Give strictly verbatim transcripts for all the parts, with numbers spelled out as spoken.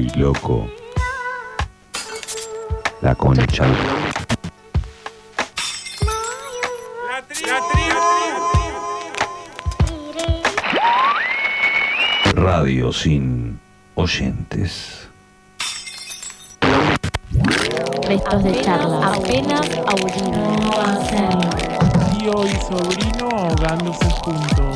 loco. La concha. La tribu. Radio sin oyentes. Restos de charla. Apenas aburrido. No hacerlo. Tío y sobrino ahogándose juntos.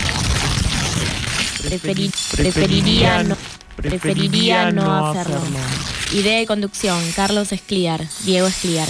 Preferi- preferiría, no, preferiría no hacerlo. Idea y conducción, Carlos Escliar, Diego Escliar.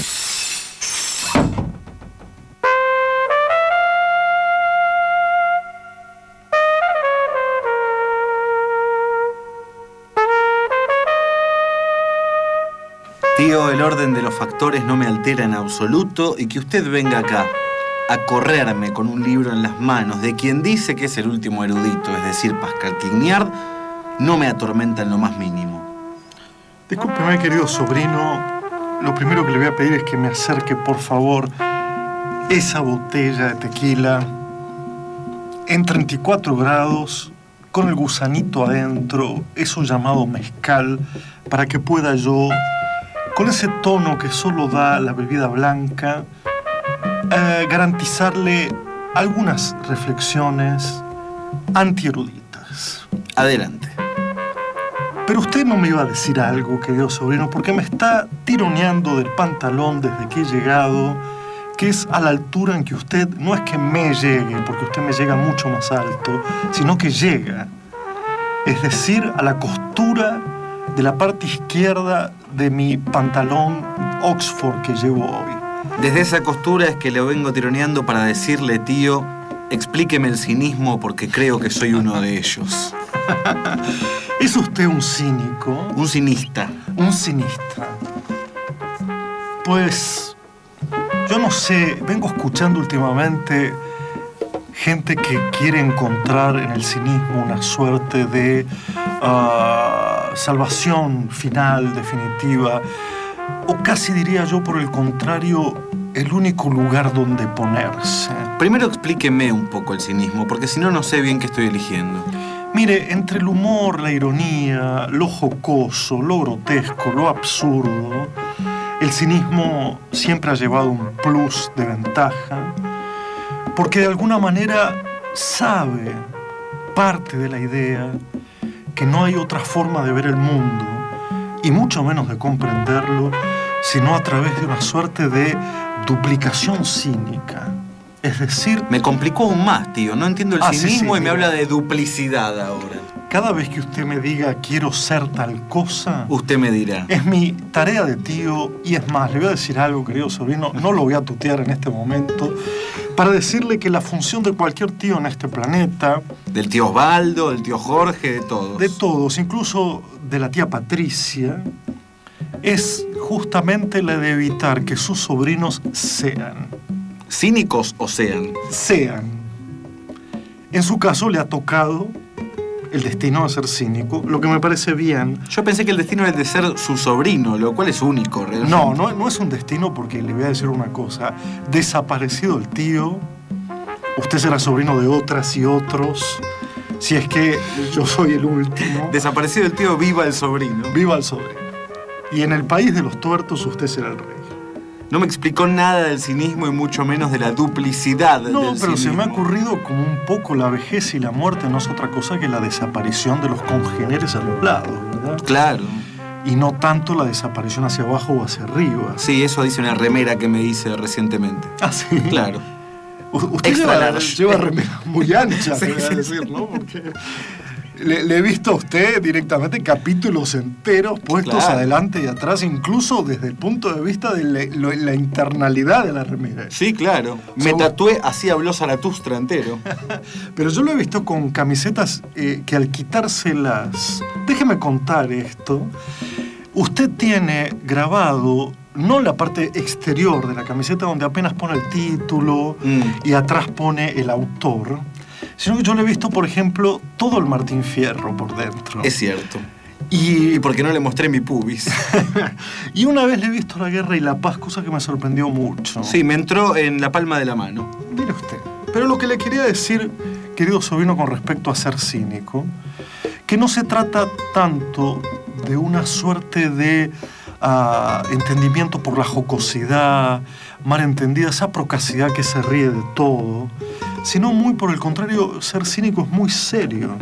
Tío, el orden de los factores no me altera en absoluto y que usted venga acá a correrme con un libro en las manos de quien dice que es el último erudito, es decir, Pascal Quignard, no me atormenta en lo más mínimo. Discúlpeme, querido sobrino, lo primero que le voy a pedir es que me acerque, por favor, esa botella de tequila en treinta y cuatro grados, con el gusanito adentro, eso llamado mezcal, para que pueda yo, con ese tono que solo da la bebida blanca, eh, garantizarle algunas reflexiones antieruditas. Adelante. Pero usted no me iba a decir algo, querido sobrino, porque me está tironeando del pantalón desde que he llegado, que es a la altura en que usted no es que me llegue, porque usted me llega mucho más alto, sino que llega. Es decir, a la costura de la parte izquierda de mi pantalón Oxford que llevo hoy. Desde esa costura es que le vengo tironeando para decirle, tío, explíqueme el cinismo porque creo que soy uno de ellos. ¿Es usted un cínico? Un cinista. Un cinista. Pues, yo no sé, vengo escuchando últimamente gente que quiere encontrar en el cinismo una suerte de uh, salvación final, definitiva, o casi diría yo, por el contrario, el único lugar donde ponerse. Primero explíqueme un poco el cinismo, porque si no, no sé bien qué estoy eligiendo. Mire, entre el humor, la ironía, lo jocoso, lo grotesco, lo absurdo, el cinismo siempre ha llevado un plus de ventaja, porque de alguna manera sabe parte de la idea que no hay otra forma de ver el mundo, y mucho menos de comprenderlo, sino a través de una suerte de duplicación cínica. Es decir... Me complicó aún más, tío. No entiendo el ah, cinismo sí, sí, y me mira. habla de duplicidad ahora. Cada vez que usted me diga quiero ser tal cosa... Usted me dirá. Es mi tarea de tío, y es más, le voy a decir algo, querido sobrino, no lo voy a tutear en este momento, para decirle que la función de cualquier tío en este planeta... Del tío Osvaldo, del tío Jorge, de todos. De todos, incluso de la tía Patricia, es justamente la de evitar que sus sobrinos sean. ¿Cínicos o sean? Sean. En su caso le ha tocado el destino de ser cínico, lo que me parece bien. Yo pensé que el destino era el de ser su sobrino, lo cual es único, realmente. No, no, no es un destino porque le voy a decir una cosa. Desaparecido el tío, usted será sobrino de otras y otros, si es que yo soy el último. Desaparecido el tío, viva el sobrino. Viva el sobrino. Y en el país de los tuertos usted será el rey. No me explicó nada del cinismo y mucho menos de la duplicidad del No, pero cinismo. se me ha ocurrido como un poco la vejez y la muerte no es otra cosa que la desaparición de los congéneres a los lados, ¿verdad? Claro. Y no tanto la desaparición hacia abajo o hacia arriba. Sí, eso dice una remera que me hice recientemente. Ah, sí. Claro. U- Usted Extra lleva, large. lleva remeras muy anchas, Sí, te voy a sí, decir, ¿no? Porque le, le he visto a usted directamente capítulos enteros puestos Claro. adelante y atrás, incluso desde el punto de vista de la, lo- la internalidad de la remera. Sí, claro. Me So- tatué, así habló Zaratustra entero. Pero yo lo he visto con camisetas eh, que al quitárselas... Déjeme contar esto. Usted tiene grabado, no la parte exterior de la camiseta donde apenas pone el título Mm. y atrás pone el autor, sino que yo le he visto, por ejemplo, todo el Martín Fierro por dentro. Es cierto. Y, Y porque no le mostré mi pubis. y una vez le he visto La Guerra y la Paz, cosa que me sorprendió mucho. Sí, me entró en la palma de la mano. Mire usted. Pero lo que le quería decir, querido sobrino, con respecto a ser cínico, que no se trata tanto de una suerte de uh, entendimiento por la jocosidad, mal entendida, esa procacidad que se ríe de todo, sino muy por el contrario, ser cínico es muy serio.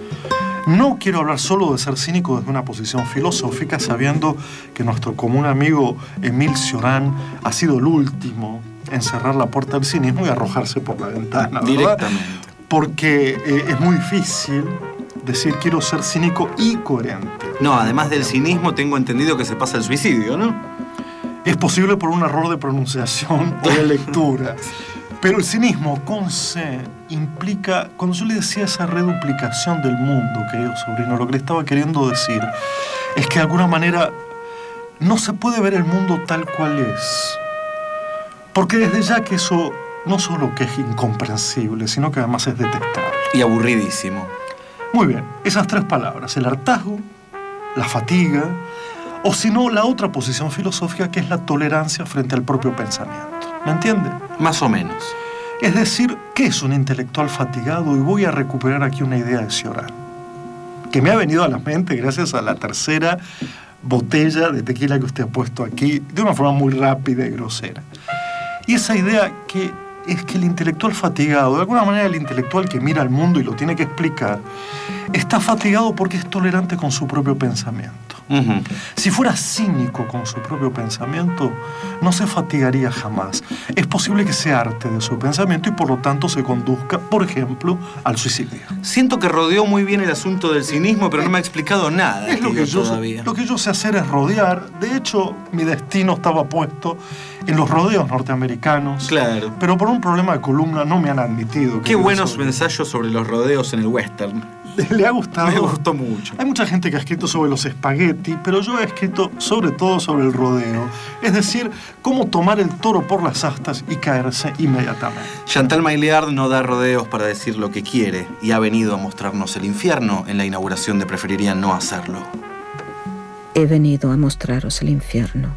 No quiero hablar solo de ser cínico desde una posición filosófica, sabiendo que nuestro común amigo Émile Cioran ha sido el último en cerrar la puerta del cinismo y arrojarse por la ventana, ¿verdad? Directamente. Porque eh, es muy difícil decir quiero ser cínico y coherente. No, además del cinismo tengo entendido que se pasa el suicidio, ¿no? Es posible por un error de pronunciación o de lectura. Pero el cinismo con C implica, cuando yo le decía esa reduplicación del mundo, querido sobrino, lo que le estaba queriendo decir es que de alguna manera no se puede ver el mundo tal cual es. Porque desde ya que eso no solo que es incomprensible, sino que además es detestable. Y aburridísimo. Muy bien, esas tres palabras, el hartazgo, la fatiga, o si no, la otra posición filosófica que es la tolerancia frente al propio pensamiento. ¿Me entiende? Más o menos. Es decir, ¿qué es un intelectual fatigado? Y voy a recuperar aquí una idea de Cioran, que me ha venido a la mente gracias a la tercera botella de tequila que usted ha puesto aquí, de una forma muy rápida y grosera. Y esa idea que es que el intelectual fatigado, de alguna manera el intelectual que mira al mundo y lo tiene que explicar, está fatigado porque es tolerante con su propio pensamiento. Uh-huh. Si fuera cínico con su propio pensamiento, no se fatigaría jamás. Es posible que se harte de su pensamiento y por lo tanto se conduzca, por ejemplo, al suicidio. Siento que rodeó muy bien el asunto del cinismo, pero no me ha explicado nada. Es lo que, yo, todavía. lo que yo sé hacer es rodear. De hecho, mi destino estaba puesto en los rodeos norteamericanos. Claro. Pero por un problema de columna no me han admitido. Qué buenos ensayos sobre los rodeos en el western. ¿Le ha gustado? Me gustó mucho. Hay mucha gente que ha escrito sobre los espagueti, pero yo he escrito sobre todo sobre el rodeo. Es decir, cómo tomar el toro por las astas y caerse inmediatamente. Chantal Maillard no da rodeos para decir lo que quiere y ha venido a mostrarnos el infierno en la inauguración de Preferiría no hacerlo. He venido a mostraros el infierno.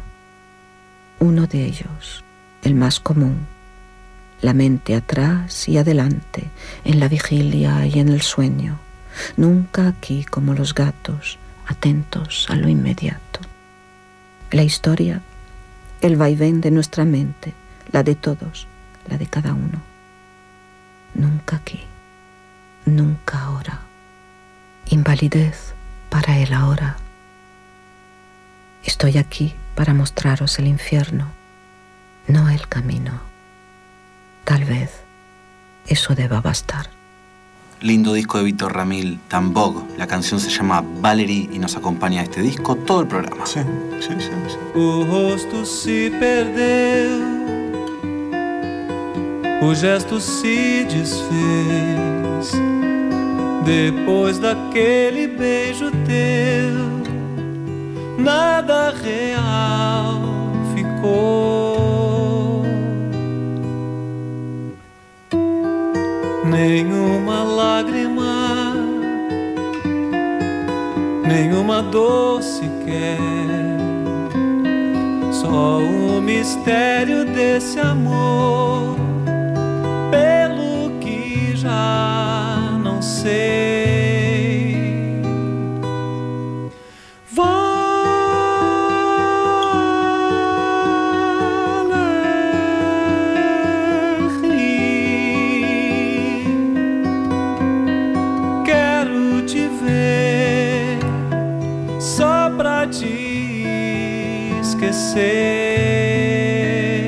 Uno de ellos, el más común. La mente atrás y adelante, en la vigilia y en el sueño. Nunca aquí como los gatos, atentos a lo inmediato. La historia, el vaivén de nuestra mente, la de todos, la de cada uno. Nunca aquí, nunca ahora. Invalidez para el ahora. Estoy aquí para mostraros el infierno, no el camino. Tal vez eso deba bastar. Lindo disco de Víctor Ramil, Tambog. La canción se llama Valerie y nos acompaña a este disco todo el programa. Sí, sí, sí, sí. O rosto se perdeu, o gesto se desfez. Depois daquele beijo teu, nada real ficou. Nenhuma lágrima, nenhuma dor sequer. Só o mistério desse amor, pelo que já não sei. Esquecer.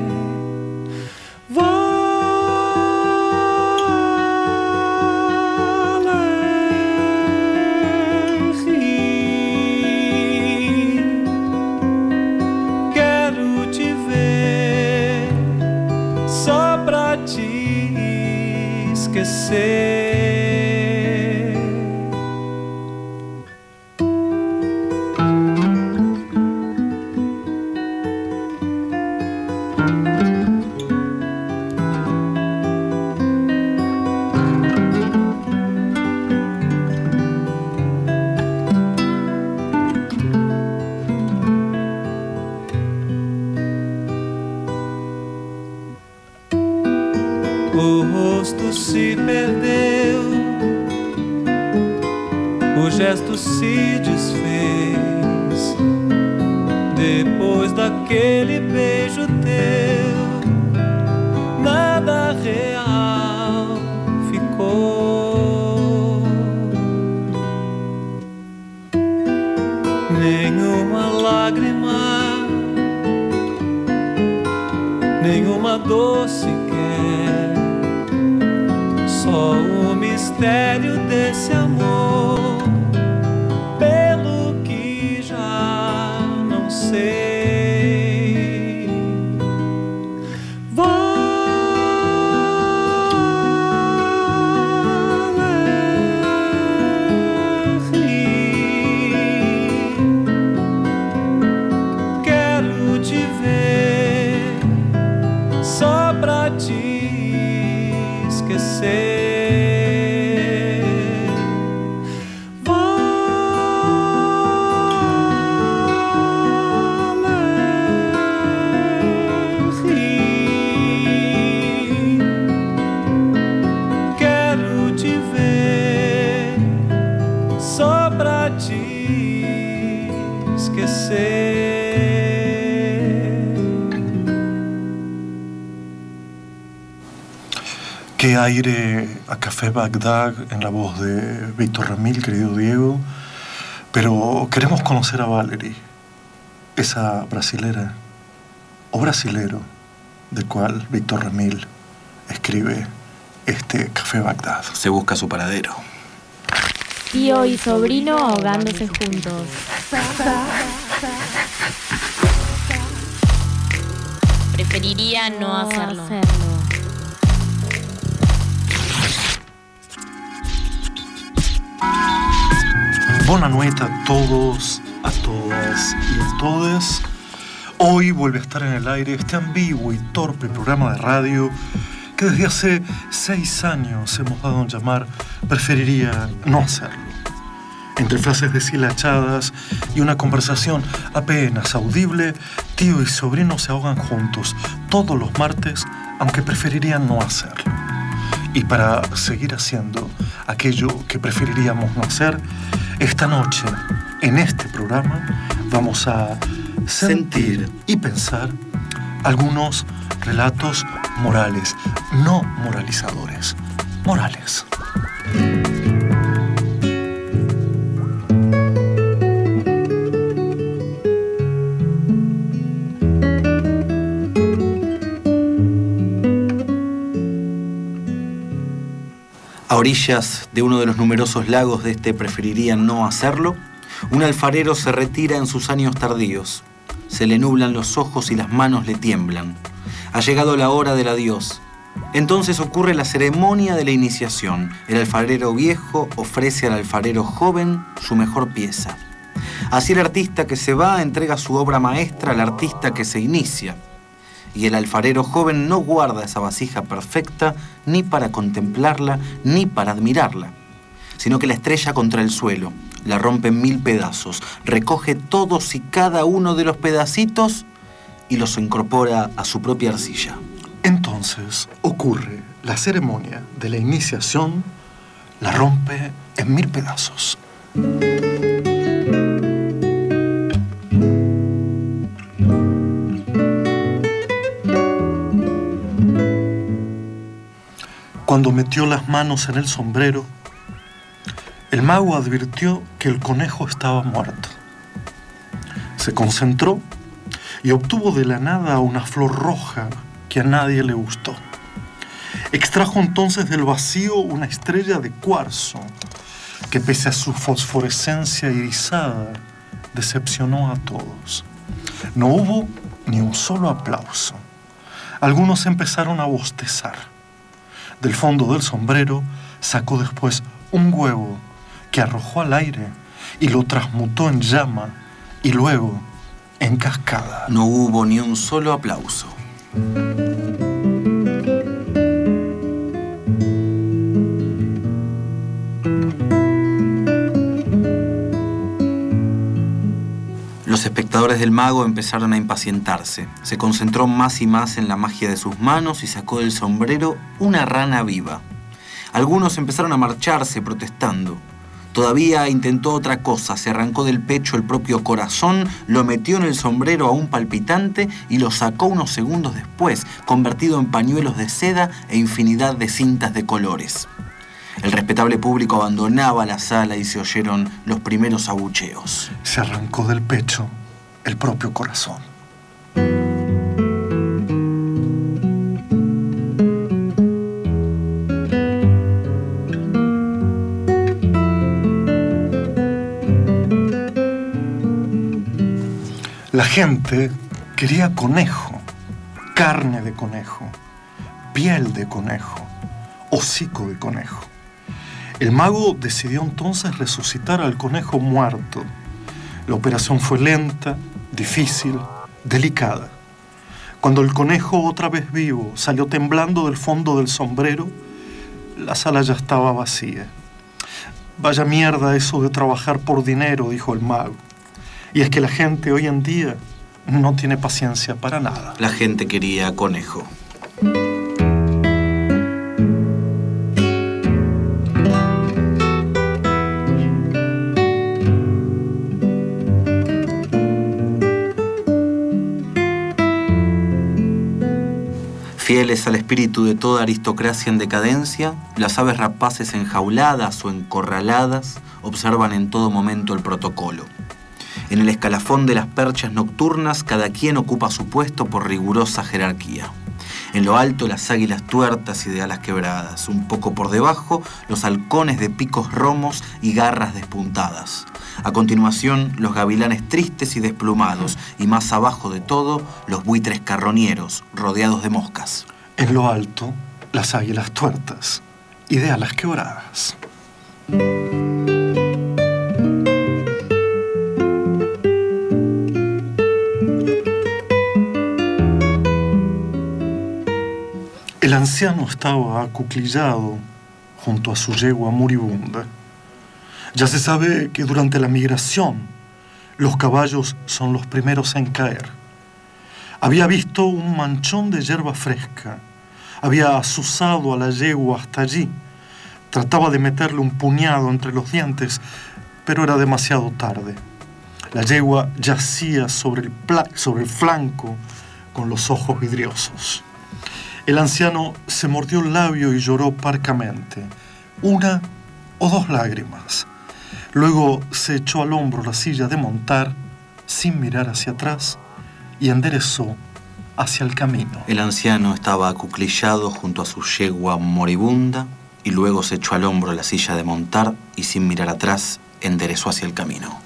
Valerie, quero te ver só pra te esquecer. O rosto se perdeu, o gesto se desfez. Depois daquele beijo teu, nada real ficou. Nenhuma lágrima, nenhuma dor sequer, só o mistério desse amor, pelo que já não sei. Qué aire a Café Bagdad en la voz de Víctor Ramil, querido Diego. Pero queremos conocer a Valerie, esa brasilera o brasilero del cual Víctor Ramil escribe este Café Bagdad. Se busca su paradero. Tío y sobrino ahogándose juntos. Preferiría no hacerlo. Buena nuit a todos, a todas y a todes. Hoy vuelve a estar en el aire este ambiguo y torpe programa de radio que desde hace seis años hemos dado en llamar Preferiría no hacerlo. Entre frases deshilachadas y una conversación apenas audible, tío y sobrino se ahogan juntos todos los martes, aunque preferirían no hacerlo. Y para seguir haciendo aquello que preferiríamos no hacer, esta noche, en este programa, vamos a sentir y pensar algunos relatos morales, no moralizadores, morales. A orillas de uno de los numerosos lagos de este Preferirían no hacerlo, un alfarero se retira en sus años tardíos. Se le nublan los ojos y las manos le tiemblan. Ha llegado la hora del adiós. Entonces ocurre la ceremonia de la iniciación. El alfarero viejo ofrece al alfarero joven su mejor pieza. Así el artista que se va entrega su obra maestra al artista que se inicia. Y el alfarero joven no guarda esa vasija perfecta ni para contemplarla ni para admirarla, sino que la estrella contra el suelo, la rompe en mil pedazos, recoge todos y cada uno de los pedacitos y los incorpora a su propia arcilla. Entonces ocurre la ceremonia de la iniciación, la rompe en mil pedazos. Cuando metió las manos en el sombrero, el mago advirtió que el conejo estaba muerto. Se concentró y obtuvo de la nada una flor roja que a nadie le gustó. Extrajo entonces del vacío una estrella de cuarzo que, pese a su fosforescencia irisada, decepcionó a todos. No hubo ni un solo aplauso. Algunos empezaron a bostezar. Del fondo del sombrero sacó después un huevo que arrojó al aire y lo transmutó en llama y luego en cascada. No hubo ni un solo aplauso. Los espectadores del mago empezaron a impacientarse. Se concentró más y más en la magia de sus manos y sacó del sombrero una rana viva. Algunos empezaron a marcharse protestando. Todavía intentó otra cosa, se arrancó del pecho el propio corazón, lo metió en el sombrero aún palpitante y lo sacó unos segundos después, convertido en pañuelos de seda e infinidad de cintas de colores. El respetable público abandonaba la sala y se oyeron los primeros abucheos. Se arrancó del pecho el propio corazón. La gente quería conejo, carne de conejo, piel de conejo, hocico de conejo. El mago decidió entonces resucitar al conejo muerto. La operación fue lenta, difícil, delicada. Cuando el conejo, otra vez vivo, salió temblando del fondo del sombrero, la sala ya estaba vacía. Vaya mierda eso de trabajar por dinero, dijo el mago. Y es que la gente hoy en día no tiene paciencia para nada. La gente quería conejo. Fieles al espíritu de toda aristocracia en decadencia, las aves rapaces enjauladas o encorraladas observan en todo momento el protocolo. En el escalafón de las perchas nocturnas, cada quien ocupa su puesto por rigurosa jerarquía. En lo alto, las águilas tuertas y de alas quebradas. Un poco por debajo, los halcones de picos romos y garras despuntadas. A continuación, los gavilanes tristes y desplumados. Y más abajo de todo, los buitres carroñeros, rodeados de moscas. En lo alto, las águilas tuertas y de alas quebradas. El anciano estaba acuclillado junto a su yegua moribunda. Ya se sabe que durante la migración los caballos son los primeros en caer. Había visto un manchón de hierba fresca. Había azuzado a la yegua hasta allí. Trataba de meterle un puñado entre los dientes, pero era demasiado tarde. La yegua yacía sobre el, pla- sobre el flanco con los ojos vidriosos. El anciano se mordió el labio y lloró parcamente, una o dos lágrimas. Luego se echó al hombro la silla de montar, sin mirar hacia atrás, y enderezó hacia el camino. El anciano estaba acuclillado junto a su yegua moribunda, y luego se echó al hombro la silla de montar, y sin mirar atrás, enderezó hacia el camino.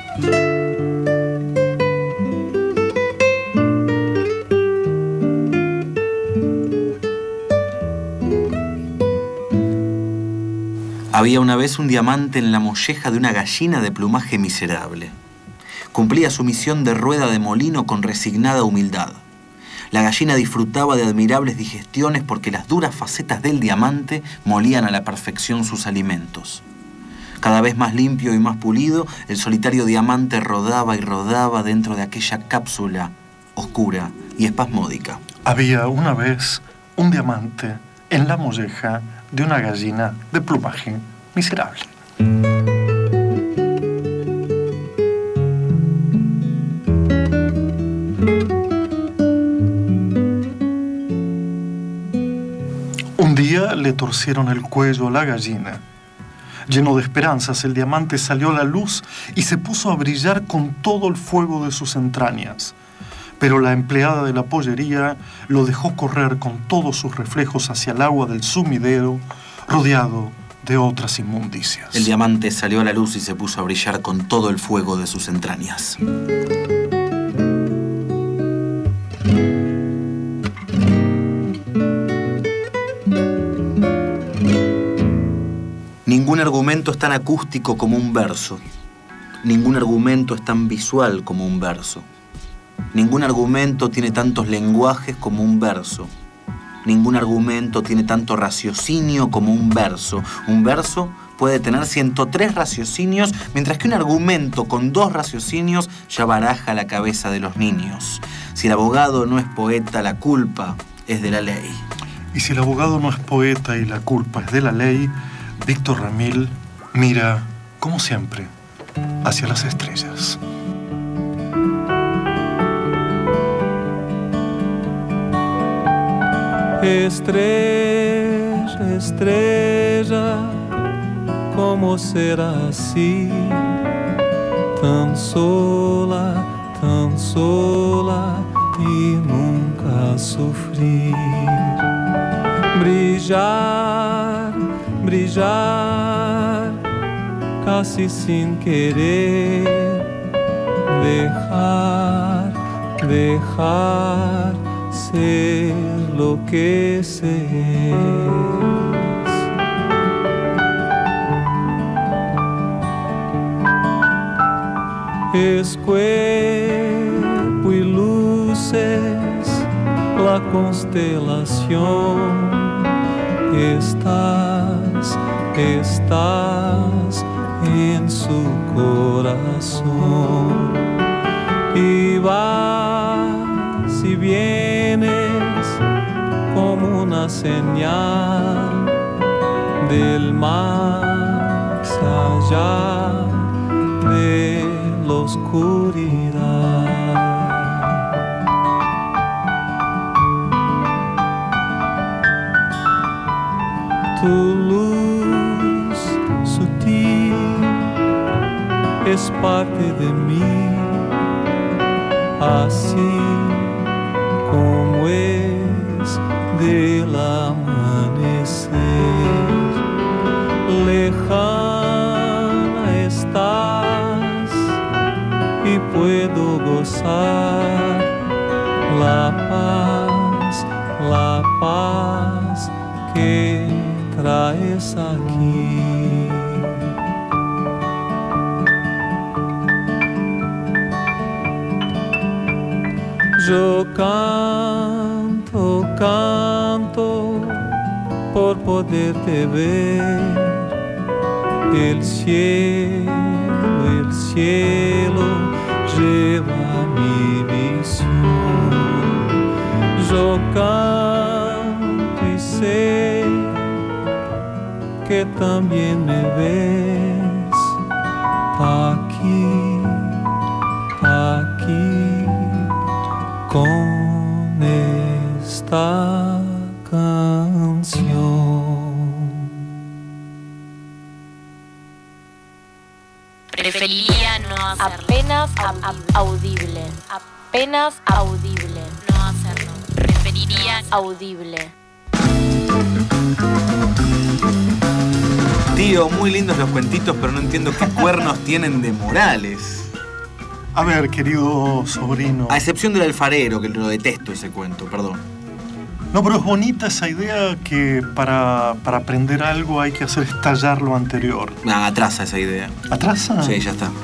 Había una vez un diamante en la molleja de una gallina de plumaje miserable. Cumplía su misión de rueda de molino con resignada humildad. La gallina disfrutaba de admirables digestiones porque las duras facetas del diamante molían a la perfección sus alimentos. Cada vez más limpio y más pulido, el solitario diamante rodaba y rodaba dentro de aquella cápsula oscura y espasmódica. Había una vez un diamante en la molleja de una gallina de plumaje miserable. Un día le torcieron el cuello a la gallina. Lleno de esperanzas, el diamante salió a la luz y se puso a brillar con todo el fuego de sus entrañas. Pero la empleada de la pollería lo dejó correr con todos sus reflejos hacia el agua del sumidero, rodeado de otras inmundicias. El diamante salió a la luz y se puso a brillar con todo el fuego de sus entrañas. Ningún argumento es tan acústico como un verso. Ningún argumento es tan visual como un verso. Ningún argumento tiene tantos lenguajes como un verso. Ningún argumento tiene tanto raciocinio como un verso. Un verso puede tener ciento tres raciocinios, mientras que un argumento con dos raciocinios ya baraja la cabeza de los niños. Si el abogado no es poeta, la culpa es de la ley. Y si el abogado no es poeta y la culpa es de la ley, Víctor Ramil mira como siempre, hacia las estrellas. Estrella, estrella, como será assim? Tão sola, tão sola e nunca sofrer. Brilhar, brilhar, casi sin querer. Dejar, dejar ser lo que se es. Es cuerpo y luces, la constelación. Estás, estás en su corazón. Y vas y vienes como una señal del más allá de la oscuridad. Tu luz sutil es parte de mí, así como es del amanecer. Lejana estás y puedo gozar la paz, la paz que traes aquí. Yo canto, canto por poderte ver. El cielo, el cielo lleva mi visión. Yo canto y sé que también me ves. Aquí, aquí, con esta canción. Preferiría no hacerlo. Apenas audible. Apenas audible. No hacerlo. Preferiría audible. Tío, muy lindos los cuentitos, pero no entiendo qué cuernos tienen de morales. A ver, querido sobrino. A excepción del alfarero, que lo detesto ese cuento, perdón. No, pero es bonita esa idea que para, para aprender algo hay que hacer estallar lo anterior. Ah, atrasa esa idea. ¿Atrasa? Sí, ya está.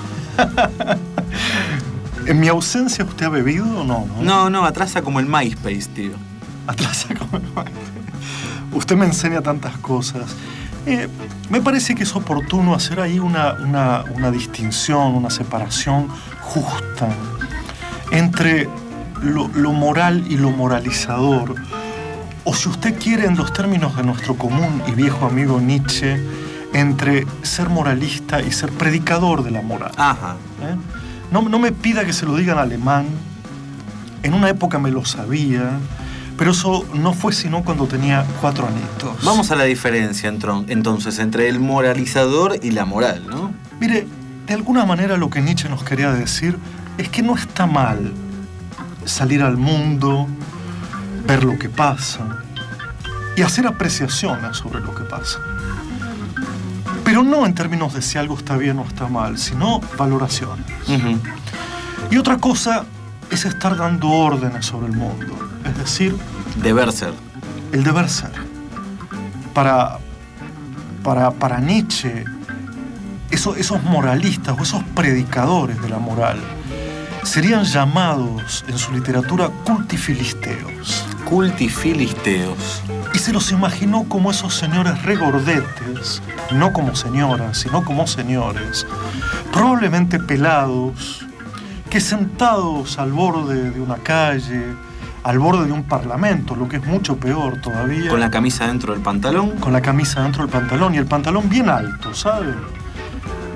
¿En mi ausencia usted ha bebido o no? No, no, no, atrasa como el MySpace, tío. Atrasa como el MySpace. Usted me enseña tantas cosas. Eh, me parece que es oportuno hacer ahí una, una, una distinción, una separación justa entre lo, lo moral y lo moralizador. O si usted quiere, en los términos de nuestro común y viejo amigo Nietzsche, entre ser moralista y ser predicador de la moral. Ajá. ¿Eh? No, no me pida que se lo diga en alemán. En una época me lo sabía, pero eso no fue sino cuando tenía cuatro añitos. Vamos a la diferencia, entonces, entre el moralizador y la moral, ¿no? Mire, de alguna manera lo que Nietzsche nos quería decir es que no está mal salir al mundo, ver lo que pasa y hacer apreciaciones sobre lo que pasa. Pero no en términos de si algo está bien o está mal, sino valoraciones. Uh-huh. Y otra cosa es estar dando órdenes sobre el mundo. Es decir, deber ser. El deber ser. Para, para, para Nietzsche, eso, esos moralistas o esos predicadores de la moral serían llamados en su literatura cultifilisteos. Cultifilisteos. Y se los imaginó como esos señores regordetes, no como señoras, sino como señores, probablemente pelados, que sentados al borde de una calle, al borde de un parlamento, lo que es mucho peor todavía. ¿Con la camisa dentro del pantalón? Con la camisa dentro del pantalón y el pantalón bien alto, ¿sabe?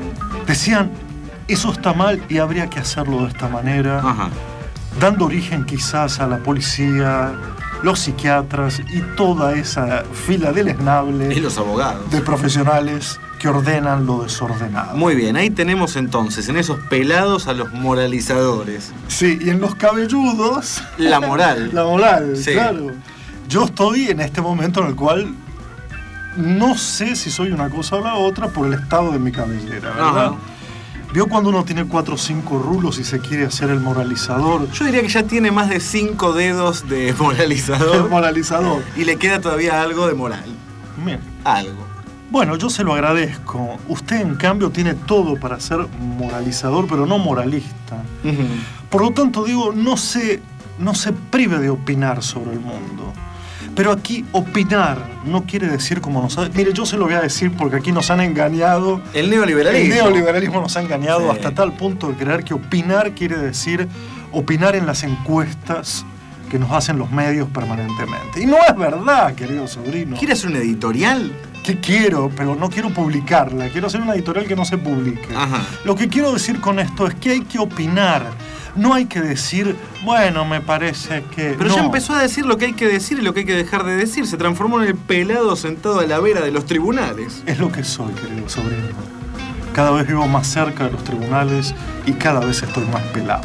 Decían, eso está mal y habría que hacerlo de esta manera, Ajá. dando origen quizás a la policía, los psiquiatras y toda esa fila deleznable Y los abogados. de profesionales que ordenan lo desordenado. Muy bien, ahí tenemos entonces en esos pelados a los moralizadores. Sí, y en los cabelludos... La moral. La moral, Sí. claro. Yo estoy en este momento en el cual no sé si soy una cosa o la otra por el estado de mi cabellera, ¿verdad? Ajá. ¿Vio cuando uno tiene cuatro o cinco rulos y se quiere hacer el moralizador? Yo diría que ya tiene más de cinco dedos de moralizador. El moralizador. Y le queda todavía algo de moral. Bien. Algo. Bueno, yo se lo agradezco. Usted, en cambio, tiene todo para ser moralizador, pero no moralista. Ujú. Por lo tanto, digo, no se, no se prive de opinar sobre el mundo. Pero aquí opinar no quiere decir como nos ha... Mire, yo se lo voy a decir porque aquí nos han engañado. El neoliberalismo. El neoliberalismo nos ha engañado Sí. hasta tal punto de creer que opinar quiere decir opinar en las encuestas que nos hacen los medios permanentemente. Y no es verdad, querido sobrino. ¿Quiere hacer un editorial? Que quiero, pero no quiero publicarla. Quiero hacer una editorial que no se publique. Ajá. Lo que quiero decir con esto es que hay que opinar. No hay que decir, bueno, me parece que... Pero no. ya empezó a decir lo que hay que decir y lo que hay que dejar de decir. Se transformó en el pelado sentado a la vera de los tribunales. Es lo que soy, querido sobrino. Cada vez vivo más cerca de los tribunales y cada vez estoy más pelado.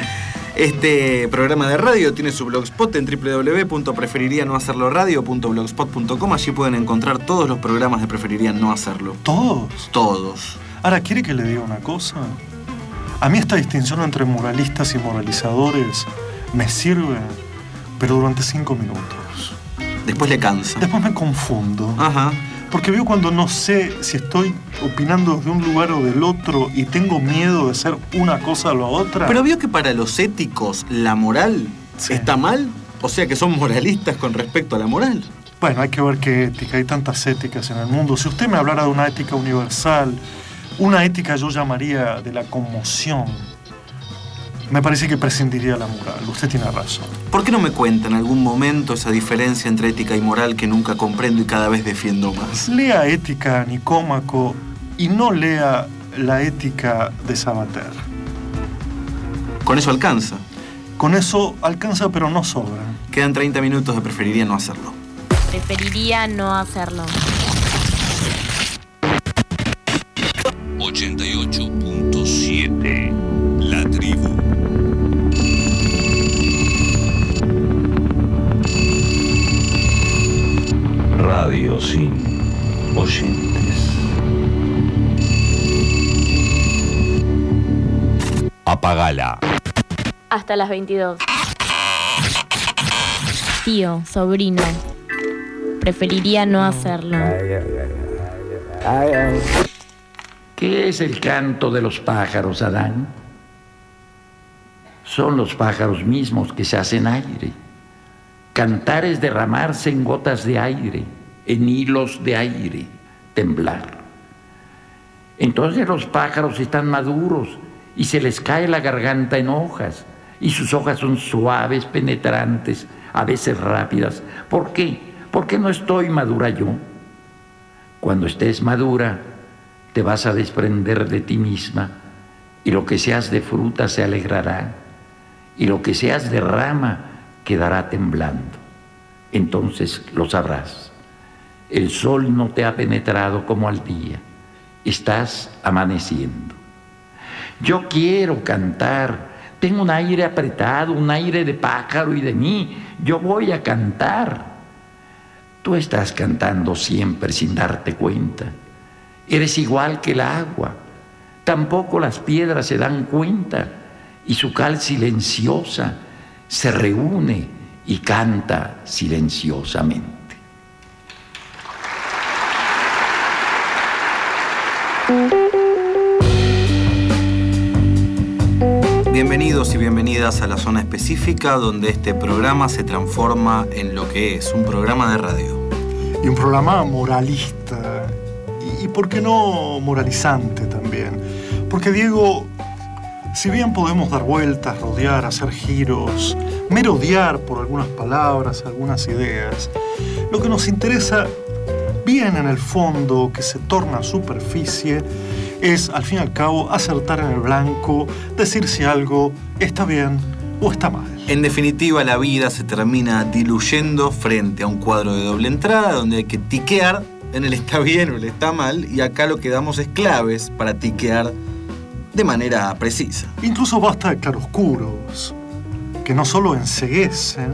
Este programa de radio tiene su blogspot en doble u doble u doble u punto preferiría no hacerlo radio punto blogspot punto com. Allí pueden encontrar todos los programas de Preferiría No Hacerlo. ¿Todos? Todos. Ahora, ¿quiere que le diga una cosa? A mí esta distinción entre moralistas y moralizadores me sirve, pero durante cinco minutos. Después le cansa. Después me confundo. Ajá. Porque veo cuando no sé si estoy opinando desde un lugar o del otro y tengo miedo de ser una cosa o la otra. Pero vio que para los éticos la moral Sí. está mal. O sea que son moralistas con respecto a la moral. Bueno, hay que ver qué ética. Hay tantas éticas en el mundo. Si usted me hablara de una ética universal, una ética yo llamaría de la conmoción, me parece que prescindiría de la moral. Usted tiene razón. ¿Por qué no me cuenta en algún momento esa diferencia entre ética y moral que nunca comprendo y cada vez defiendo más? Lea Ética a Nicómaco y no lea la Ética de Sabater. Con eso alcanza. Con eso alcanza, pero no sobra. Quedan treinta minutos de Preferiría No Hacerlo. Preferiría no hacerlo. ochenta y ocho punto siete. La tribu. Radio sin oyentes. Apagala. Hasta las veintidós. Tío, sobrino. Preferiría no hacerlo. ¿Qué es el canto de los pájaros, Adán? Son los pájaros mismos que se hacen aire. Cantar es derramarse en gotas de aire, en hilos de aire, temblar. Entonces los pájaros están maduros y se les cae la garganta en hojas, y sus hojas son suaves, penetrantes, a veces rápidas. ¿Por qué? ¿Por qué no estoy madura yo? Cuando estés madura, te vas a desprender de ti misma, y lo que seas de fruta se alegrará, y lo que seas de rama quedará temblando. Entonces lo sabrás. El sol no te ha penetrado como al día. Estás amaneciendo. Yo quiero cantar. Tengo un aire apretado, un aire de pájaro y de mí. Yo voy a cantar. Tú estás cantando siempre sin darte cuenta. Eres igual que el agua. Tampoco las piedras se dan cuenta, y su cal silenciosa se reúne y canta silenciosamente. Bienvenidos y bienvenidas a la zona específica donde este programa se transforma en lo que es, un programa de radio. Y un programa moralista. Y, y por qué no moralizante también. Porque, Diego, si bien podemos dar vueltas, rodear, hacer giros, merodear por algunas palabras, algunas ideas, lo que nos interesa bien en el fondo, que se torna superficie, es, al fin y al cabo, acertar en el blanco, decir si algo está bien o está mal. En definitiva, la vida se termina diluyendo frente a un cuadro de doble entrada donde hay que tiquear en el está bien o el está mal, y acá lo que damos es claves para tiquear de manera precisa. Incluso basta de claroscuros, que no solo enceguecen,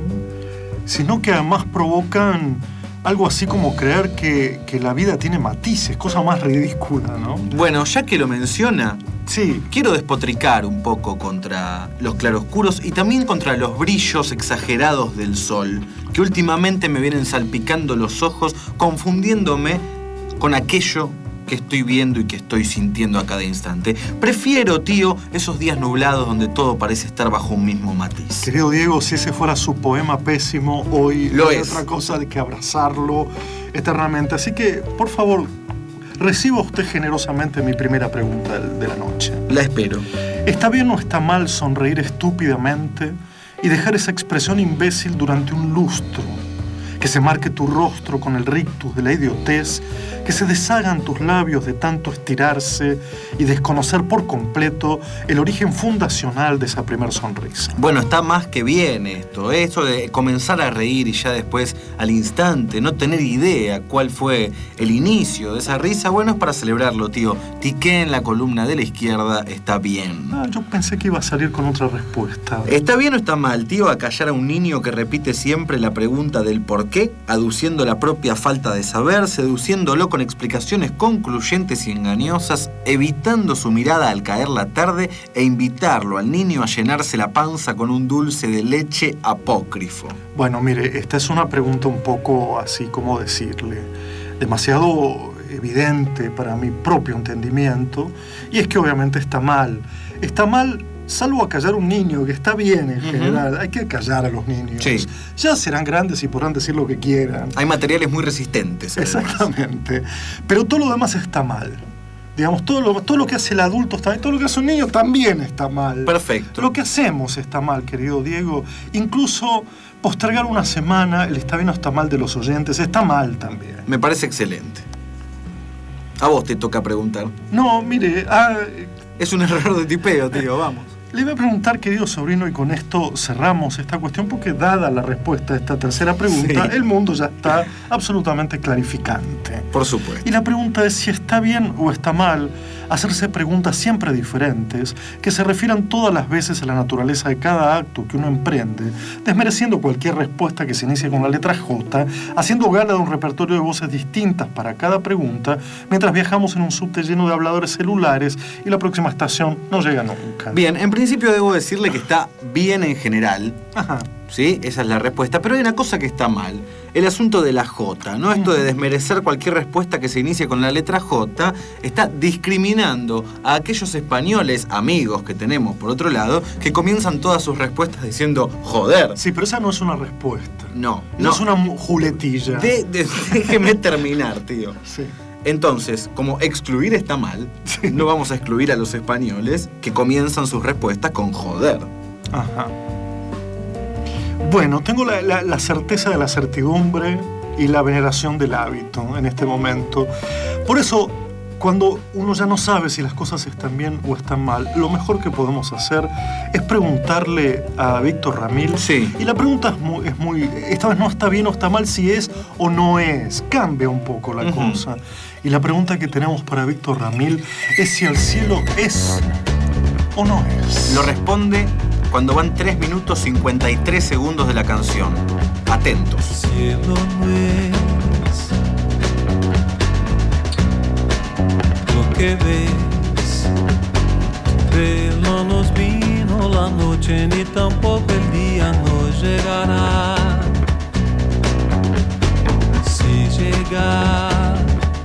sino que además provocan algo así como creer que, que la vida tiene matices, cosa más ridícula, ¿no? Bueno, ya que lo menciona, sí, quiero despotricar un poco contra los claroscuros y también contra los brillos exagerados del sol, que últimamente me vienen salpicando los ojos, confundiéndome con aquello que estoy viendo y que estoy sintiendo a cada instante. Prefiero, tío, esos días nublados donde todo parece estar bajo un mismo matiz. Querido Diego, si ese fuera su poema pésimo, hoy lo no hay es. otra cosa de que abrazarlo eternamente. Así que, por favor, reciba usted generosamente mi primera pregunta de la noche. La espero. ¿Está bien o está mal sonreír estúpidamente y dejar esa expresión imbécil durante un lustro? Que se marque tu rostro con el rictus de la idiotez, que se deshagan tus labios de tanto estirarse y desconocer por completo el origen fundacional de esa primera sonrisa. Bueno, está más que bien esto, esto de comenzar a reír y ya después, al instante, no tener idea cuál fue el inicio de esa risa. Bueno, es para celebrarlo, tío. Tiqué en la columna de la izquierda, está bien. Ah, yo pensé que iba a salir con otra respuesta. ¿Está bien o está mal, tío, acallar a un niño que repite siempre la pregunta del por qué, aduciendo la propia falta de saber, seduciéndolo con explicaciones concluyentes y engañosas, evitando su mirada al caer la tarde e invitarlo al niño a llenarse la panza con un dulce de leche apócrifo? Bueno, mire, esta es una pregunta un poco así, como decirle, demasiado evidente para mi propio entendimiento, y es que obviamente está mal. Está mal, salvo acallar a un niño, que está bien en general. Uh-huh. Hay que acallar a los niños. Sí. Ya serán grandes y podrán decir lo que quieran. Hay materiales muy resistentes. Exactamente. Pero todo lo demás está mal. Digamos, todo lo, todo lo que hace el adulto está mal, todo lo que hace un niño también está mal. Perfecto. Lo que hacemos está mal, querido Diego. Incluso postergar una semana el está bien o está mal de los oyentes está mal también. Me parece excelente. A vos te toca preguntar. No, mire... Ah, es un error de tipeo, tío, vamos. Le voy a preguntar, querido sobrino, y con esto cerramos esta cuestión, porque dada la respuesta a esta tercera pregunta, sí, el mundo ya está absolutamente clarificante. Por supuesto. Y la pregunta es si está bien o está mal hacerse preguntas siempre diferentes, que se refieran todas las veces a la naturaleza de cada acto que uno emprende, desmereciendo cualquier respuesta que se inicie con la letra J, haciendo gala de un repertorio de voces distintas para cada pregunta, mientras viajamos en un subte lleno de habladores celulares y la próxima estación no llega nunca. Bien, en principio debo decirle que está bien en general. Ajá. ¿Sí? Esa es la respuesta. Pero hay una cosa que está mal. El asunto de la J, ¿no? Esto de desmerecer cualquier respuesta que se inicie con la letra J está discriminando a aquellos españoles, amigos que tenemos por otro lado, que comienzan todas sus respuestas diciendo joder. Sí, pero esa no es una respuesta. No. No, no. Es una juletilla. De, de, déjeme terminar, tío. Sí. Entonces, como excluir está mal, sí, no vamos a excluir a los españoles que comienzan sus respuestas con joder. Ajá. Bueno, tengo la, la, la certeza de la certidumbre y la veneración del hábito en este momento. Por eso, cuando uno ya no sabe si las cosas están bien o están mal, lo mejor que podemos hacer es preguntarle a Víctor Ramil. Sí. Y la pregunta es muy, es muy... Esta vez no está bien o está mal, si es o no es. Cambia un poco la uh-huh. cosa. Y la pregunta que tenemos para Víctor Ramil es si el cielo es o no es. Lo responde cuando van tres minutos cincuenta y tres segundos de la canción. Atentos. Cielo no es lo que ves. Él no nos vino la noche ni tampoco el día nos llegará. Si llega,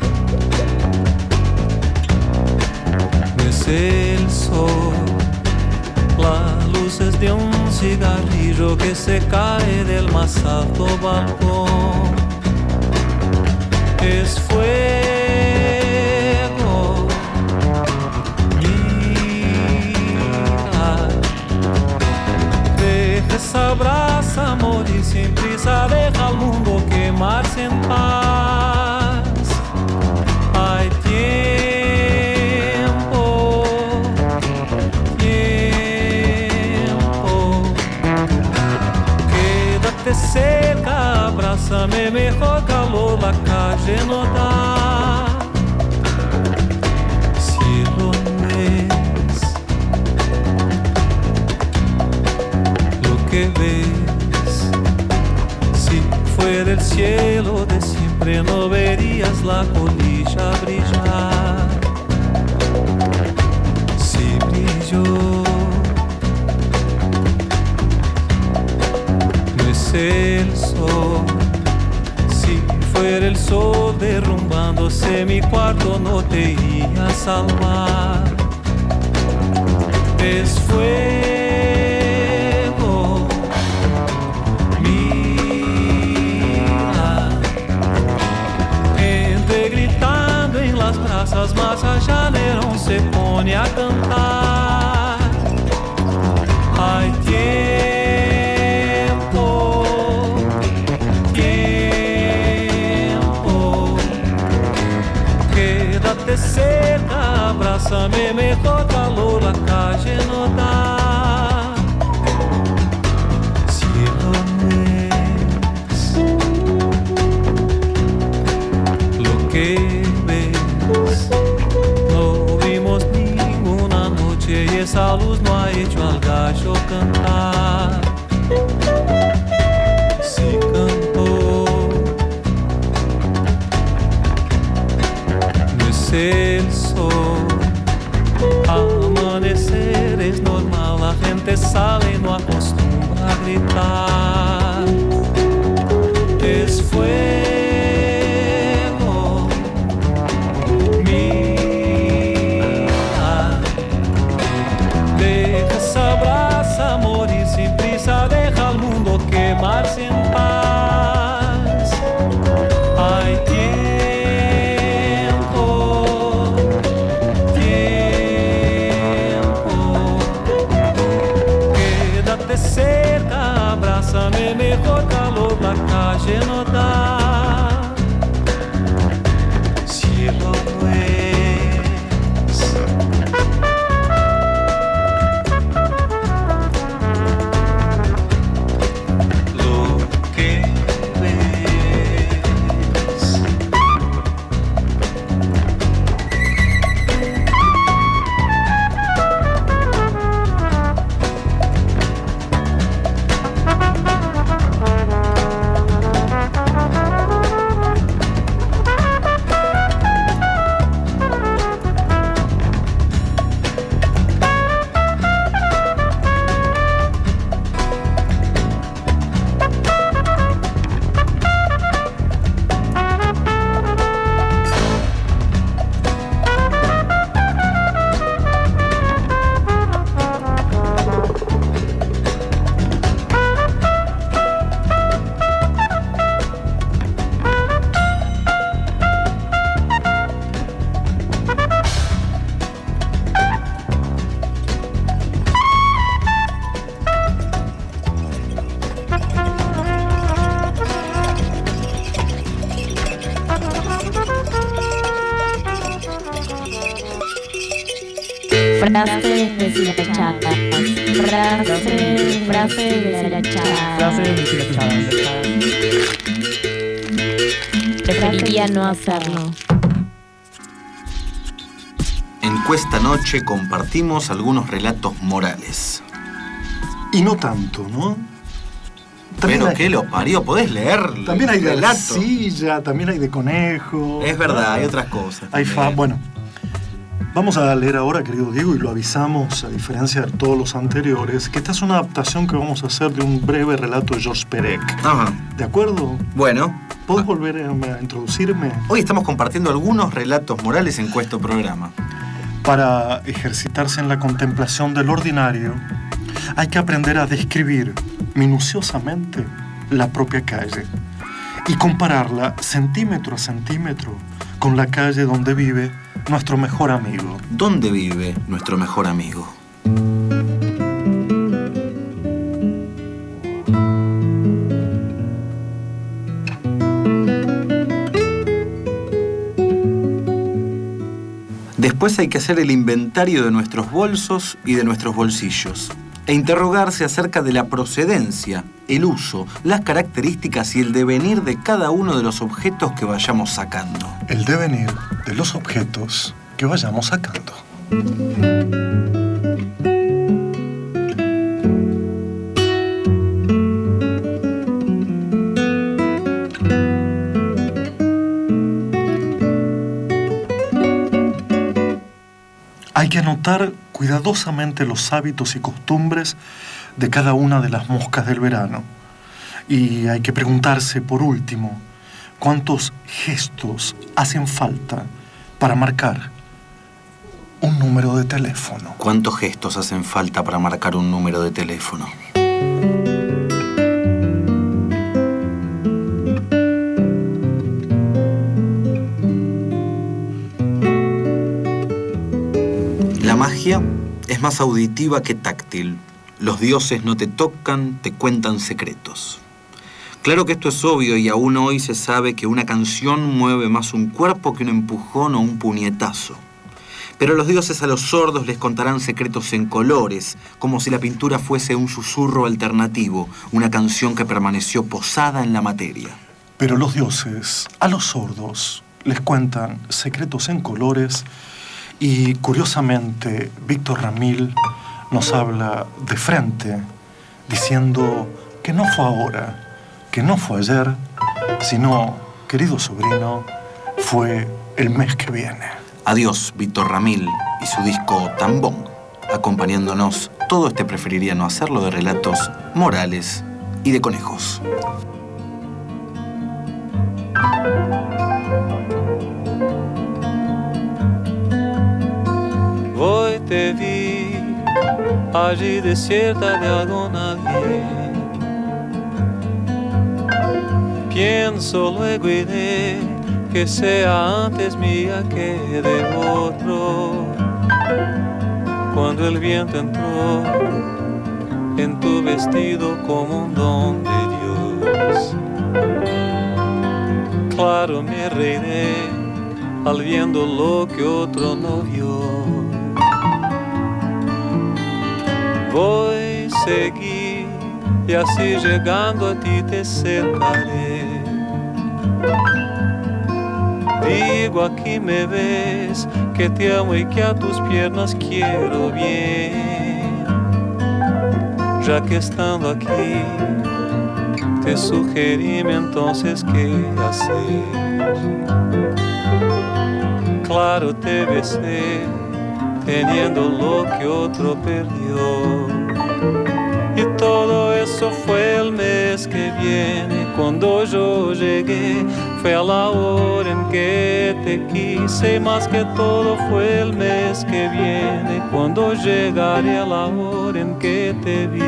es el sol. La luz es de un cigarrillo que se cae del más alto balcón. Es fuego. Mira, deja, abraza, amor, y sin prisa deja al mundo quemarse en paz. Hay tiempo abrázame mejor, calor la calle no da. Cielo no es lo que ves. Si fuera el cielo de siempre no verías la colilla brillar. Si brilló, no es el sol. Si fuera el sol derrumbándose mi cuarto no te iría a salvar. Es fuego, mira, gente gritando en las brasas, mas a llanero se pone a cantar. Hay tiempo, tiempo, quédate cerca, abrázame mejor, calor la calle no da. Cielo no es lo que ves. No vimos ninguna noche y esa luz no ha hecho al gallo cantar. Si cantó, no es el sol. Amanecer es normal, la gente sale y no acostumbra a gritar. Es fuego, mira, deja esa brasa morir sin prisa, deja al mundo quemarse en paz. Hay tiempo, tiempo, quédate cerca, abrázame mejor, calor la calle no da. Cielo no es lo que ves. Frases deshilachadas. Frase, frase deshilachada. Frase deshilachada. Preferiría no hacerlo. Encuesta Noche compartimos algunos relatos morales. Y no tanto, ¿no? Pero hay, qué lo parió, podés leer. También hay de relato. arcilla, también hay de conejo. Es verdad, hay otras cosas. Hay fa bueno, vamos a leer ahora, querido Diego, y lo avisamos, a diferencia de todos los anteriores, que esta es una adaptación que vamos a hacer de un breve relato de Georges Perec. Ajá. ¿De acuerdo? Bueno. ¿Puedo volver a, a introducirme? Hoy estamos compartiendo algunos relatos morales en Cuesto Programa. Para ejercitarse en la contemplación del ordinario, hay que aprender a describir minuciosamente la propia calle y compararla centímetro a centímetro con la calle donde vive nuestro mejor amigo. ¿Dónde vive nuestro mejor amigo? Después hay que hacer el inventario de nuestros bolsos y de nuestros bolsillos. e interrogarse acerca de la procedencia, el uso, las características y el devenir de cada uno de los objetos que vayamos sacando. El devenir de los objetos que vayamos sacando. Hay que anotar cuidadosamente los hábitos y costumbres de cada una de las moscas del verano. Y hay que preguntarse, por último, cuántos gestos hacen falta para marcar un número de teléfono. ¿Cuántos gestos hacen falta para marcar un número de teléfono? La magia es más auditiva que táctil. Los dioses no te tocan, te cuentan secretos. Claro que esto es obvio y aún hoy se sabe que una canción mueve más un cuerpo que un empujón o un puñetazo. Pero los dioses a los sordos les contarán secretos en colores, como si la pintura fuese un susurro alternativo, una canción que permaneció posada en la materia. Pero los dioses a los sordos les cuentan secretos en colores y, curiosamente, Víctor Ramil nos habla de frente, diciendo que no fue ahora, que no fue ayer, sino, querido sobrino, fue el mes que viene. Adiós, Víctor Ramil y su disco Tambón, acompañándonos todo este preferiría no hacerlo de relatos morales y de conejos. Hoy te vi allí desierta de algún alguien. Pienso luego y de que sea antes mía que de otro. Cuando el viento entró en tu vestido como un don de Dios. Claro, me reiré al viendo lo que otro no vio. Voy a seguir y así llegando a ti te cercaré. Digo, aquí me ves, que te amo y que a tus piernas quiero bien. Ya que estando aquí, te sugeríme entonces qué hacer. Claro, te besé, teniendo lo que otro perdió. Y todo eso fue el mes que viene, cuando yo llegué, fue a la hora en que te quise, y más que todo fue el mes que viene, cuando llegaré a la hora en que te vi.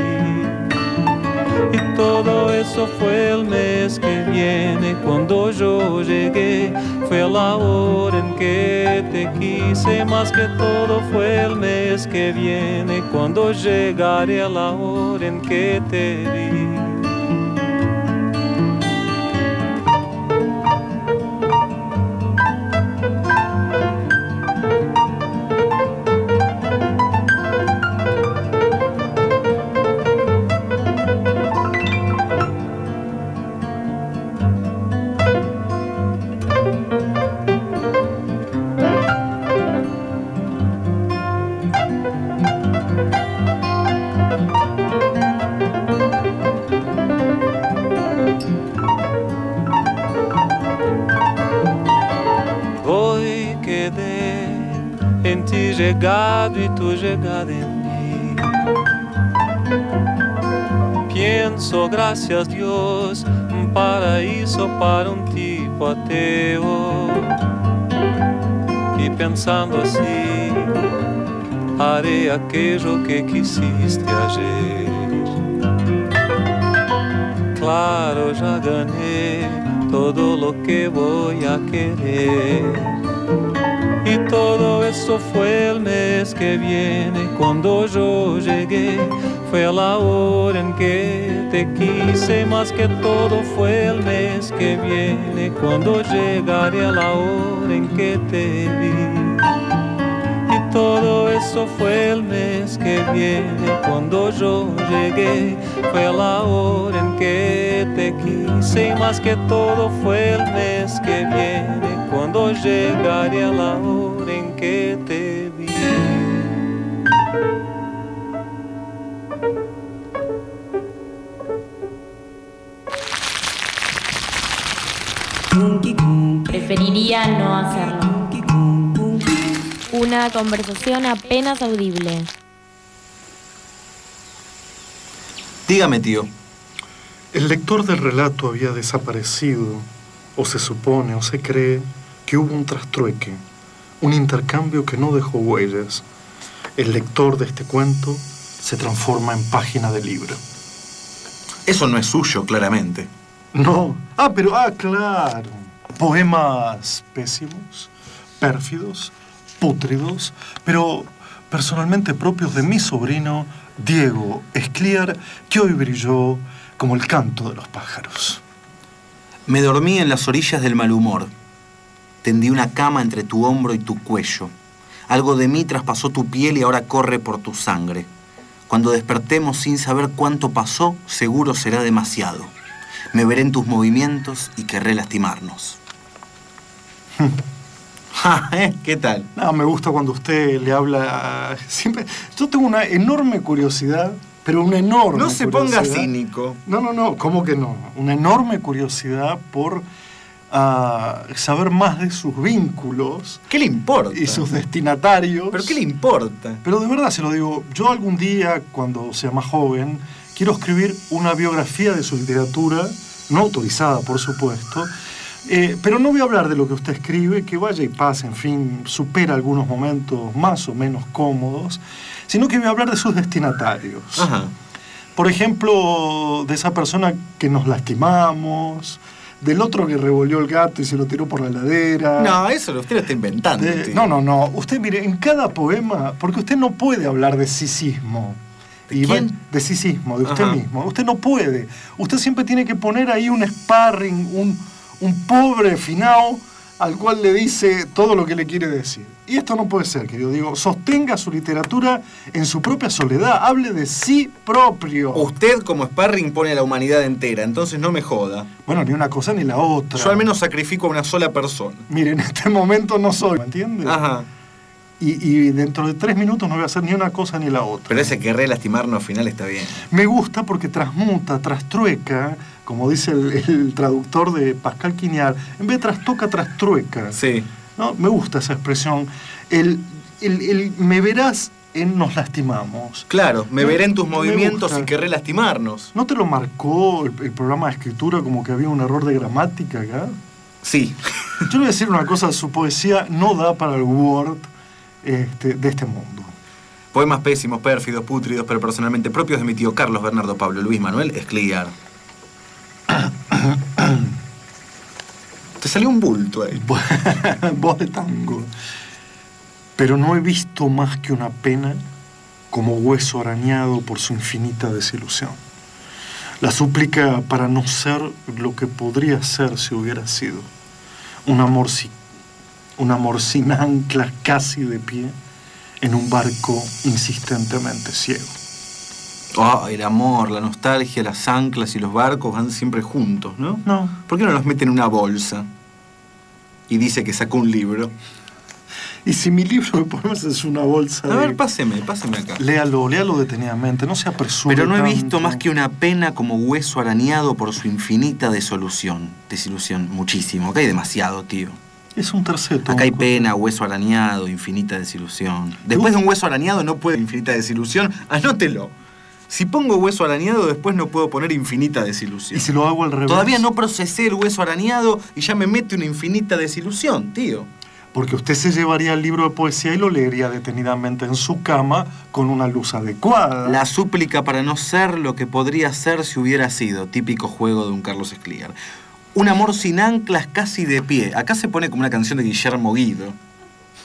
Y todo eso fue el mes que viene, cuando yo llegué, fue a la hora en que te quise, más que todo fue el mes que viene, cuando llegaré a la hora en que te vi. Llegado y tu llegada en mí. Pienso, gracias Dios, un paraíso para un tipo ateo. Y pensando así, haré aquello que quisiste ayer. Claro, ya gané todo lo que voy a querer. Y todo eso fue el mes que viene, cuando yo llegué, fue a la hora en que te quise, más que todo fue el mes que viene, cuando llegaré a la hora en que te vi. Y todo eso eso fue el mes que viene. Cuando yo llegué fue la hora en que te quise, y más que todo fue el mes que viene. Cuando llegaré a la hora en que te vi. Preferiría no hacerlo. Una conversación apenas audible. Dígame, tío. El lector del relato había desaparecido, o se supone o se cree que hubo un trastrueque, un intercambio que no dejó huellas. El lector de este cuento se transforma en página de libro. Eso no es suyo, claramente. No. Ah, pero, ah, claro. Poemas pésimos, pérfidos, pútridos, pero personalmente propios de mi sobrino Diego Escliar, que hoy brilló como el canto de los pájaros. Me dormí en las orillas del mal humor. Tendí una cama entre tu hombro y tu cuello. Algo de mí traspasó tu piel y ahora corre por tu sangre. Cuando despertemos sin saber cuánto pasó, seguro será demasiado. Me veré en tus movimientos y querré lastimarnos. ¿Qué tal? No, me gusta cuando usted le habla siempre. Yo tengo una enorme curiosidad, pero una enorme No se curiosidad. ponga cínico. No, no, no, ¿cómo que no? Una enorme curiosidad por uh, saber más de sus vínculos. ¿Qué le importa? Y sus destinatarios. ¿Pero qué le importa? Pero de verdad se lo digo, yo algún día, cuando sea más joven, quiero escribir una biografía de su literatura, no autorizada, por supuesto. Eh, pero no voy a hablar de lo que usted escribe, que vaya y pase, en fin, supera algunos momentos más o menos cómodos, sino que voy a hablar de sus destinatarios. Ajá. Por ejemplo, de esa persona que nos lastimamos, del otro que revolvió el gato y se lo tiró por la ladera. No, eso usted lo está inventando. De, tío. no, no, no. Usted, mire, en cada poema, porque usted no puede hablar de sisismo. ¿De y quién? Va, de sisismo, de usted Ajá. mismo. Usted no puede. Usted siempre tiene que poner ahí un sparring, un... un pobre finao al cual le dice todo lo que le quiere decir. Y esto no puede ser, querido. Digo, sostenga su literatura en su propia soledad. Hable de sí propio. Usted como sparring pone a la humanidad entera, entonces no me joda. Bueno, ni una cosa ni la otra. Yo al menos sacrifico a una sola persona. Mire, en este momento no soy, ¿me entiende? Ajá. Y, y dentro de tres minutos no voy a hacer ni una cosa ni la otra. Pero ese querré lastimarnos al final está bien. Me gusta porque transmuta, trastrueca, como dice el, el traductor de Pascal Quignard, en vez de trastoca, trastrueca. Sí. ¿No? Me gusta esa expresión. El, el, el me verás en nos lastimamos. Claro, me Me- veré en tus me movimientos gusta. y querré lastimarnos. ¿No te lo marcó el, el programa de escritura como que había un error de gramática acá? Sí. Yo le voy a decir una cosa, su poesía no da para el Word este, de este mundo. Poemas pésimos, pérfidos, pútridos, pero personalmente propios de mi tío Carlos Bernardo Pablo Luis Manuel Escliar. Te salió un bulto ahí. Voz de tango. Pero no he visto más que una pena como hueso arañado por su infinita desilusión. La súplica para no ser lo que podría ser si hubiera sido. Un amor, si, un amor sin anclas, casi de pie, en un barco insistentemente ciego. Oh, el amor, la nostalgia, las anclas y los barcos van siempre juntos, ¿no? No. ¿Por qué no los mete en una bolsa? Y dice que sacó un libro. Y si mi libro de poemas es una bolsa A de... ver, páseme, páseme acá. Léalo, léalo detenidamente, no se apresure Pero no he tanto. visto más que una pena como hueso arañado por su infinita desolución. Desilusión, muchísimo. Acá hay demasiado, tío. Es un terceto. Acá hay pena, hueso arañado, infinita desilusión. Después de un hueso arañado no puede infinita desilusión. Anótelo. Si pongo hueso arañado, después no puedo poner infinita desilusión. ¿Y si lo hago al revés? Todavía no procesé el hueso arañado y ya me mete una infinita desilusión, tío. Porque usted se llevaría el libro de poesía y lo leería detenidamente en su cama con una luz adecuada. La súplica para no ser lo que podría ser si hubiera sido. Típico juego de un Carlos Escliar. Un amor sin anclas casi de pie. Acá se pone como una canción de Guillermo Guido.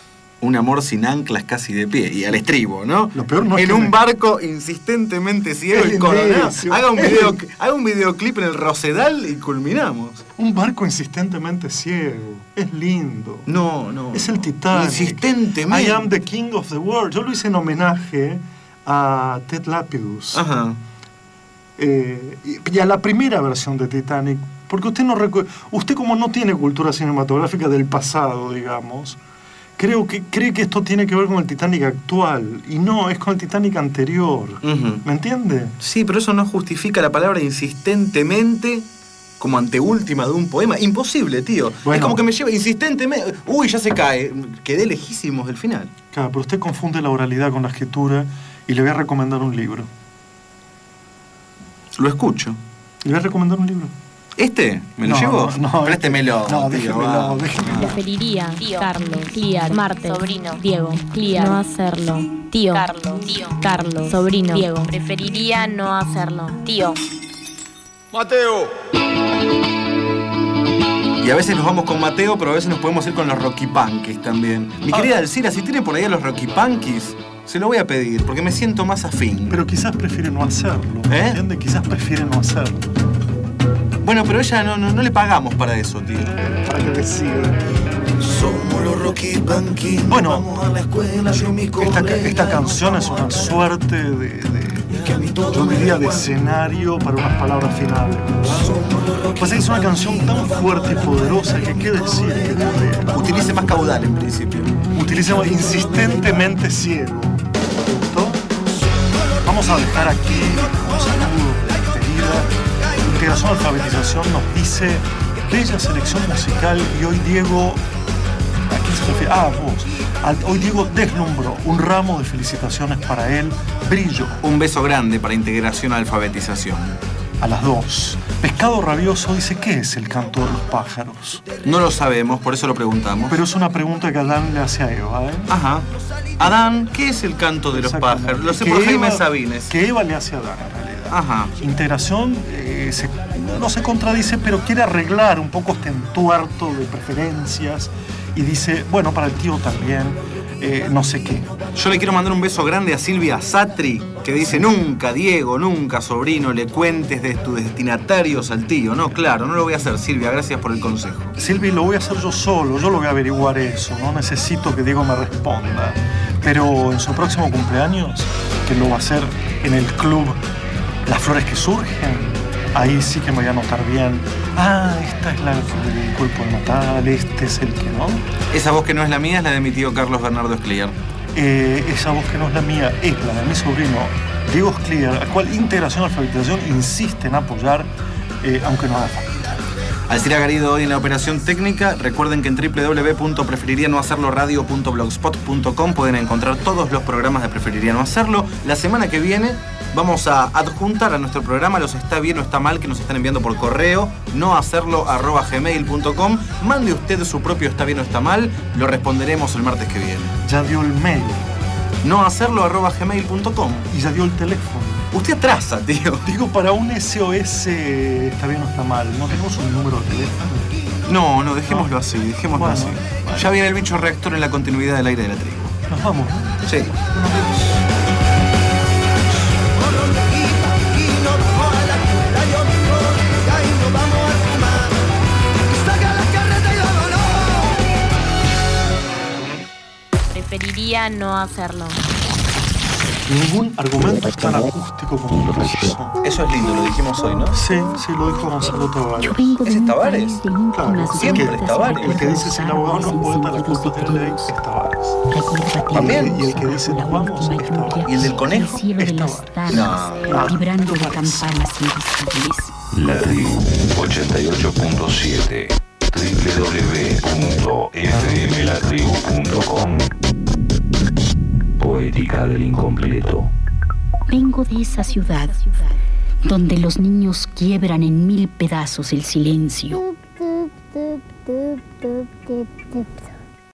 Un amor sin anclas casi de pie. Y al estribo, ¿no? Lo peor no es en que un me... barco insistentemente ciego y coronado. Haga un, video, haga un videoclip en el Rosedal y culminamos. Un barco insistentemente ciego. Es lindo. No, no. Es el Titanic. Insistentemente. I am the king of the world. Yo lo hice en homenaje a Ted Lapidus. Ajá. Eh, y a la primera versión de Titanic. Porque usted no recuerda... Usted como no tiene cultura cinematográfica del pasado, digamos... Creo que cree que esto tiene que ver con el Titanic actual. Y no, es con el Titanic anterior. Uh-huh. ¿Me entiende? Sí, pero eso no justifica la palabra insistentemente como anteúltima de un poema. Imposible, tío. Bueno, es como que me lleva insistentemente... Uy, ya se cae. Quedé lejísimos del final. Claro, pero usted confunde la oralidad con la escritura y le voy a recomendar un libro. Lo escucho. Le voy a recomendar un libro. ¿Este? ¿Me lo no, llevo? No, no, préstemelo. No, tío, déjemelo, déjemelo. Preferiría, tío, Carlos, Clear, Marte, sobrino, Diego, Clear, no hacerlo. Tío, Carlos, tío, Carlos, sobrino, Diego. Preferiría no hacerlo. Tío. Mateo. Y a veces nos vamos con Mateo, pero a veces nos podemos ir con los Rocky Punkies también. Mi ah. querida Alcira, si tiene por ahí a los Rocky Punkies, se lo voy a pedir, porque me siento más afín. Pero quizás prefiere no hacerlo. ¿Eh? ¿Entiende? Quizás prefiere no hacerlo. Bueno, pero ella no, no, no le pagamos para eso, tío. Para que decida. Somos los Rocky Punkies. Bueno, vamos a la escuela, yo mi esta, esta canción es una suerte de, de yo diría de escenario para unas palabras finales. Pues es una canción tan fuerte y poderosa que qué decir que de, utilice más caudal en principio. Utilice insistentemente ciego. ¿Gustó? Vamos a dejar aquí un saludo de despedida. Integración Alfabetización nos dice bella selección musical y hoy Diego, ¿a quién se refiere? Ah, vos. Al, hoy Diego deslumbró un ramo de felicitaciones para él, brillo. Un beso grande para Integración Alfabetización. A las dos. Pescado Rabioso dice, ¿qué es el canto de los pájaros? No lo sabemos, por eso lo preguntamos. Pero es una pregunta que Adán le hace a Eva, ¿eh? Ajá. Adán, ¿qué es el canto de los pájaros? Lo sé por Jaime Sabines. Que Eva le hace a Adán, en realidad. Ajá. Integración eh, se, no se contradice, pero quiere arreglar un poco este entuerto de preferencias y dice, bueno, para el tío también, eh, no sé qué. Yo le quiero mandar un beso grande a Silvia Satri, que dice, nunca, Diego, nunca, sobrino, le cuentes de tus destinatarios al tío. No, claro, no lo voy a hacer, Silvia, gracias por el consejo. Silvia, lo voy a hacer yo solo, yo lo voy a averiguar eso, no necesito que Diego me responda. Pero en su próximo cumpleaños, que lo va a hacer en el club Las Flores que Surgen, ahí sí que me voy a notar bien. Ah, esta es la del cuerpo de Natal, este es el que no. Esa voz que no es la mía es la de mi tío Carlos Bernardo Escliar. Eh, esa voz que no es la mía es la de mi sobrino Diego Escliar, al cual Integración Alfabetización insiste en apoyar, eh, aunque no haga falta. Alcira Garido hoy en la operación técnica. Recuerden que en doble u doble u doble u punto preferiría no hacerlo radio punto blogspot punto com pueden encontrar todos los programas de Preferiría no hacerlo. La semana que viene vamos a adjuntar a nuestro programa los está bien o está mal que nos están enviando por correo, no hacerlo arroba gmail punto com. Mande usted su propio está bien o está mal, lo responderemos el martes que viene. Ya dio el mail. no hacerlo arroba gmail punto com. Y ya dio el teléfono. Usted atrasa, tío. Digo, para un S O S está bien o está mal, ¿no tenemos un número de teléfono? No, no, dejémoslo no. así, dejémoslo bueno, así. Bueno. Ya viene el bicho reactor en la continuidad del aire de la tribu. Nos vamos. Sí. Nos vemos. Preferiría no hacerlo. Ningún argumento es tan acústico como un preciso. Eso es lindo, lo dijimos hoy, ¿no? Sí, sí, lo dijo Gonzalo Tavares. ¿Ese es Tavares? Claro, siempre es Tavares. El que dice si el abogado no es poeta, la culpa es de la ley, es Tavares. ¿También? Y el que dice nos vamos, es Tavares. ¿Y el del conejo? Es Tavares. No, vibrando de campanas invisibles. La Tribu ochenta y ocho punto siete doble u doble u doble u punto f m la tribu punto com. Poética del incompleto. Vengo de esa ciudad donde los niños quiebran en mil pedazos el silencio.